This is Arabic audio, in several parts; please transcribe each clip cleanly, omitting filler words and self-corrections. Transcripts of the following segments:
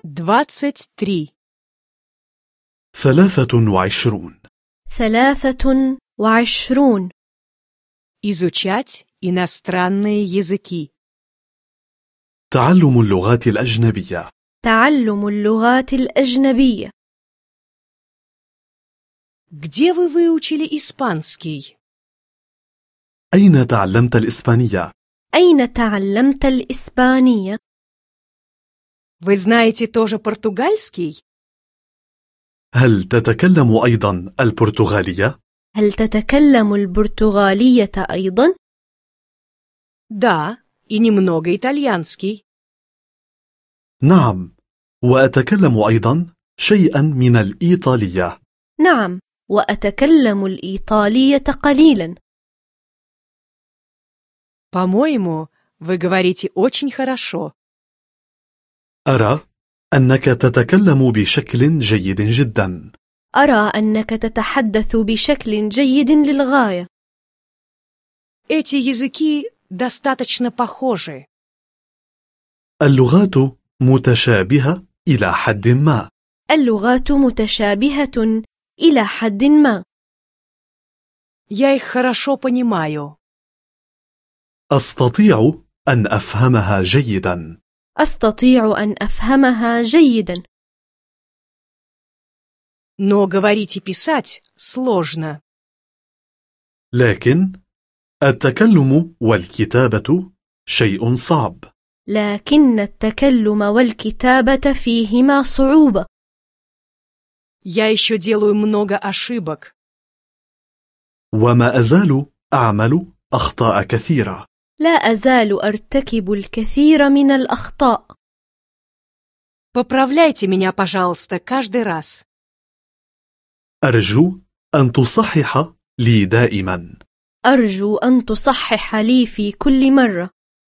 23. 23. 23. Изучать иностранные языки. تعلم اللغات الأجنبية. تعلم اللغات الأجنبية. Где вы выучили испанский? أين تعلمت الإسبانية؟ أين تعلمت الإسبانية؟ Вы знаете тоже португальский? هل تتكلم أيضا البرتغالية؟ هل تتكلم البرتغالية أيضا؟ Да, и немного итальянский. نعم، وأتكلم أيضا شيئا من الإيطالية. نعم، وأتكلم الإيطالية قليلا. По-моему, вы говорите очень хорошо. أرى أنك تتكلم بشكل جيد جدا. أرى أنك تتحدث بشكل جيد للغاية. Эти языки достаточно похожи. اللغات متشابهة إلى حد ما. اللغات متشابهة إلى حد ما. Я их хорошо понимаю. أستطيع أن أفهمها جيدا. أستطيع أن أفهمها جيدا. Но говорить и писать сложно. لكن التكلم والكتابة شيء صعب. لكن التكلم والكتابة فيهما صعوبة. Я еще делаю много ошибок. وما أزال أعمل أخطاء كثيرة. لا أزال أرتكب الكثير من الأخطاء. Поправляйте меня, пожалуйста, каждый раз. أرجو أن تصحح لي دائما. أرجو أن تصحح لي في كل مرة.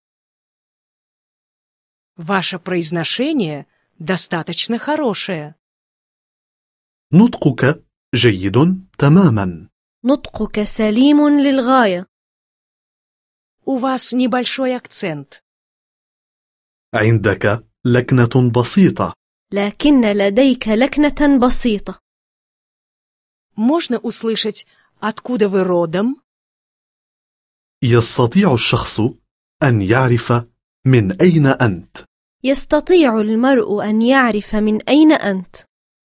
Ваше произношение достаточно хорошее. نطقك جيد تماما. نطقك سليم للغاية. У вас небольшой акцент. عندك لكنة بسيطة. لكن لديك لكنة بسيطة. Можно услышать, откуда вы родом? يستطيع الشخص أن يعرف من أين أنت. يستطيع المرء أن يعرف من أين أنت.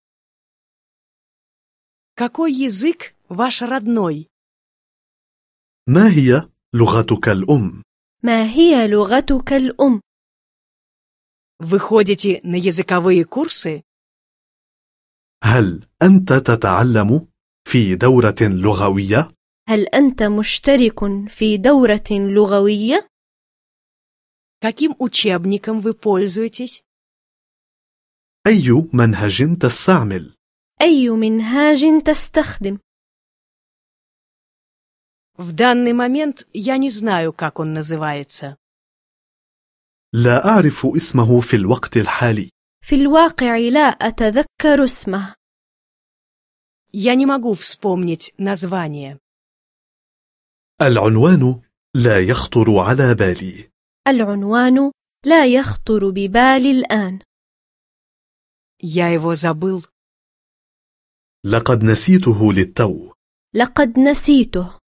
Какой язык ваш родной? ما هي لغتك الأم؟ ما هي لغتك الأم؟ Вы ходите на языковые курсы? هل أنت تتعلم في دورة لغوية؟ هل أنت مشترك في دورة لغوية؟ Каким учебником вы пользуетесь? أي منهج تستعمل؟ أي منهاج تستخدم؟ В данный момент я не знаю, как он называется. لا أعرف اسمه في الوقت الحالي. في الواقع لا أتذكر اسمه. Я не могу вспомнить название. العنوان لا يخطر على بالي. العنوان لا يخطر ببالي الآن. Я его забыл. لقد نسيته للتو. لقد نسيته.